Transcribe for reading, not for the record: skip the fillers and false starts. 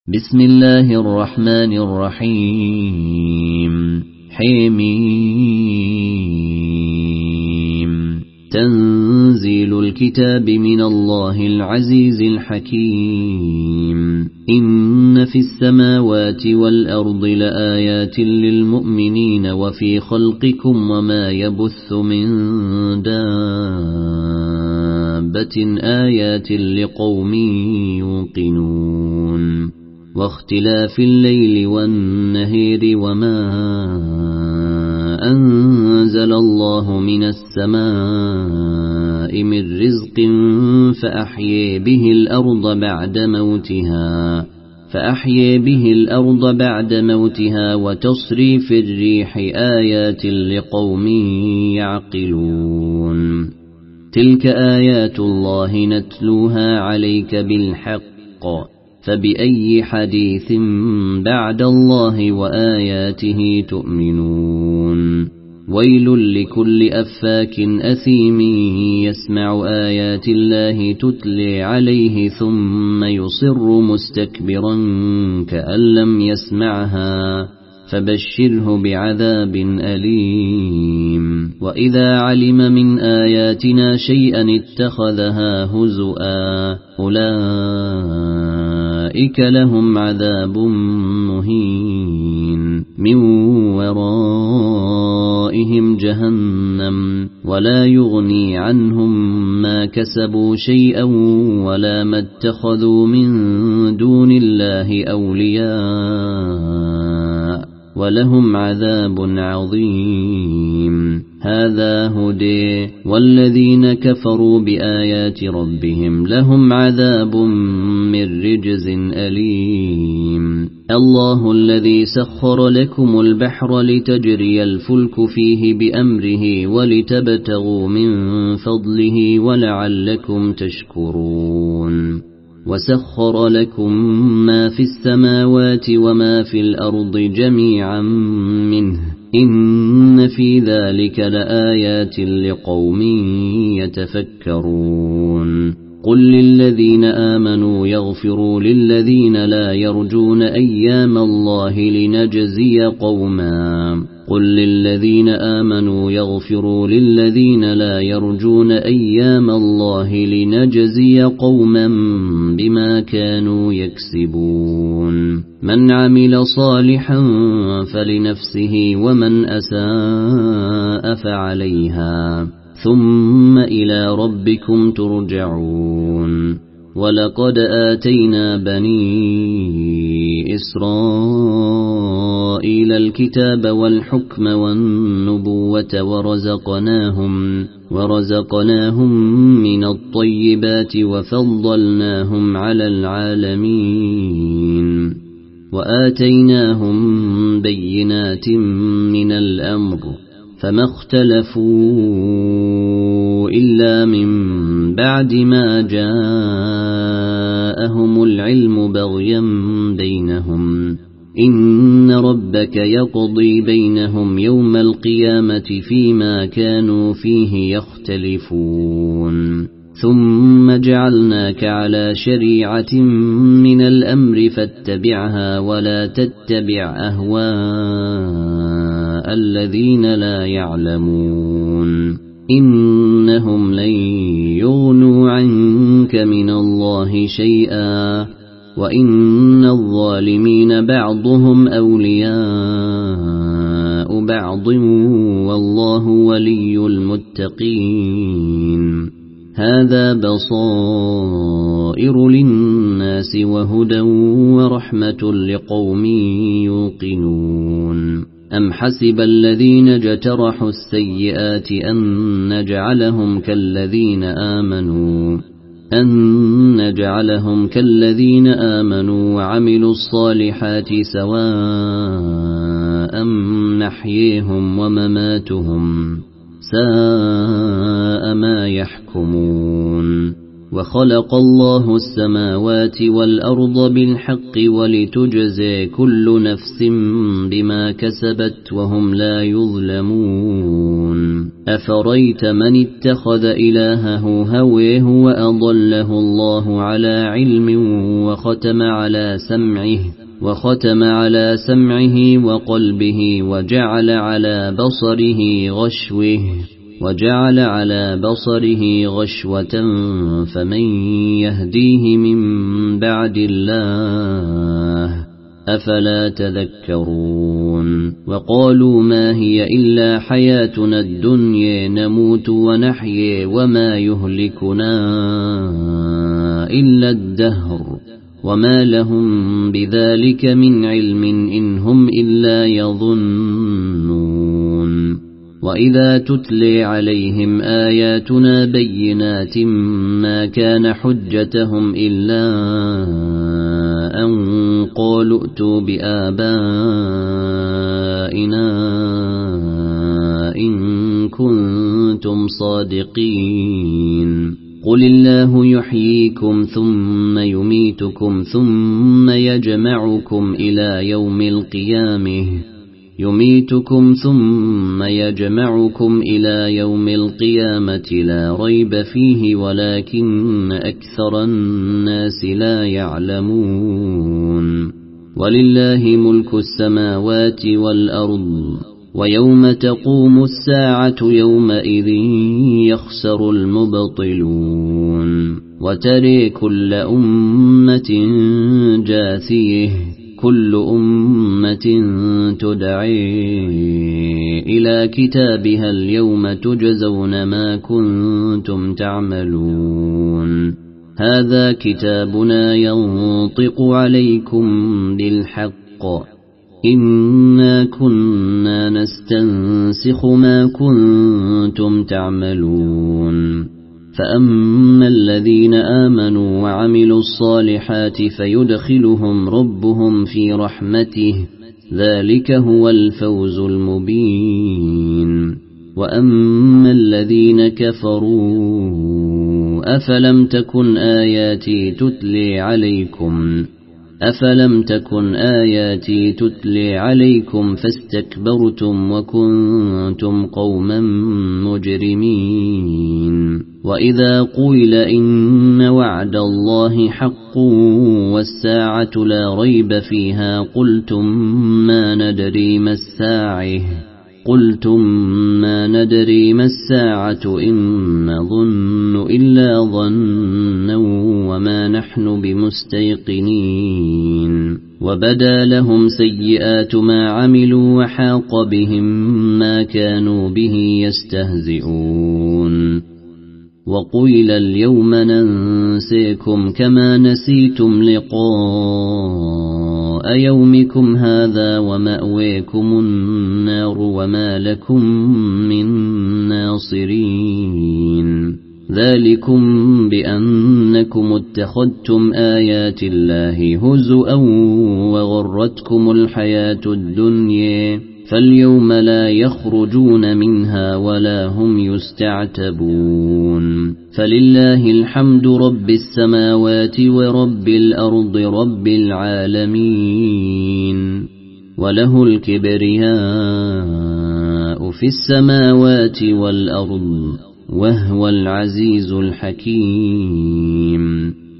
بسم الله الرحمن الرحيم حميم تنزيل الكتاب من الله العزيز الحكيم إن في السماوات والأرض لآيات للمؤمنين وفي خلقكم وما يبث من دابة آيات لقوم يوقنون واختلاف الليل والنهار وما أنزل الله من السماء من رزق فأحيي به الأرض بعد موتها وتصريف الريح آيات لقوم يعقلون تلك آيات الله نتلوها عليك بالحق فبأي حديث بعد الله وآياته تؤمنون ويل لكل أفاك أثيم يسمع آيات الله تتلي عليه ثم يصر مستكبرا كأن لم يسمعها فبشره بعذاب أليم وإذا علم من آياتنا شيئا اتخذها هزؤا أولئك لهم عذاب مهين من ورائهم جهنم ولا يغني عنهم ما كسبوا شيئا ولا ما اتخذوا من دون الله أولياء ولهم عذاب عظيم هذا هدى والذين كفروا بآيات ربهم لهم عذاب من رجز أليم الله الذي سخر لكم البحر لتجري الفلك فيه بأمره ولتبتغوا من فضله ولعلكم تشكرون وسخر لكم ما في السماوات وما في الأرض جميعا منه إن في ذلك لآيات لقوم يتفكرون قل للذين آمنوا يغفروا للذين لا يرجون أيام الله لنجزي قوما قل للذين آمنوا يغفروا للذين لا يرجون أيام الله لنجزي قوما بما كانوا يكسبون من عمل صالحا فلنفسه ومن أساء فعليها ثم إلى ربكم ترجعون ولقد آتينا بني إسرائيل الكتاب والحكم والنبوة ورزقناهم من الطيبات وفضلناهم على العالمين وآتيناهم بينات من الأمر فما اختلفوا إلا من بعد ما جاءهم العلم بغيا بينهم إن ربك يقضي بينهم يوم القيامة فيما كانوا فيه يختلفون ثم جعلناك على شريعة من الأمر فاتبعها ولا تتبع أهواء الذين لا يعلمون إنهم لن يغنوا عنك من الله شيئا وإن الظالمين بعضهم أولياء بعض والله ولي المتقين هذا بصائر للناس وهدى ورحمة لقوم يوقنون أم حسب الذين اجترحوا السيئات أن نجعلهم كالذين آمنوا وعملوا الصالحات سواء محييهم ومماتهم ساء ما يحكمون وخلق الله السماوات والأرض بالحق ولتجزي كل نفس بما كسبت وهم لا يظلمون أفريت من اتخذ إلهه هويه وأضله الله على علم وختم على سمعه وقلبه وجعل على بصره غشوة فمن يهديه من بعد الله أفلا تذكرون وقالوا ما هي إلا حياتنا الدنيا نموت ونحيي وما يهلكنا إلا الدهر وما لهم بذلك من علم إن هم إلا يظنون وإذا تتلي عليهم آياتنا بينات ما كان حجتهم إلا أن قالوا ائتوا بآبائنا إن كنتم صادقين قل الله يحييكم ثم يميتكم ثم يجمعكم إلى يوم القيامة لا ريب فيه ولكن أكثر الناس لا يعلمون ولله ملك السماوات والأرض ويوم تقوم الساعة يومئذ يخسر المبطلون وترى كل أمة جاثية كل أمة تدعي إلى كتابها اليوم تجزون ما كنتم تعملون هذا كتابنا ينطق عليكم بالحق إنا كنا نستنسخ ما كنتم تعملون فأما الذين آمنوا وعملوا الصالحات فيدخلهم ربهم في رحمته ذلك هو الفوز المبين وأما الذين كفروا أفلم تكن آياتي تتلي عليكم فاستكبرتم وكنتم قوما مجرمين وإذا قيل إن وعد الله حق والساعة لا ريب فيها قلتم ما ندري ما الساعة إن نظن إلا ظنا وما نحن بمستيقنين وبدا لهم سيئات ما عملوا وحاق بهم ما كانوا به يستهزئون وقيل اليوم ننسيكم كما نسيتم لقاء يومكم هذا ومأويكم النار وما لكم من ناصرين ذلكم بأنكم اتخذتم آيات الله هزؤا وغرتكم الحياة الدنيا فاليوم لا يخرجون منها ولا هم يستعتبون فلله الحمد رب السماوات ورب الأرض رب العالمين وله الكبرياء في السماوات والأرض وهو العزيز الحكيم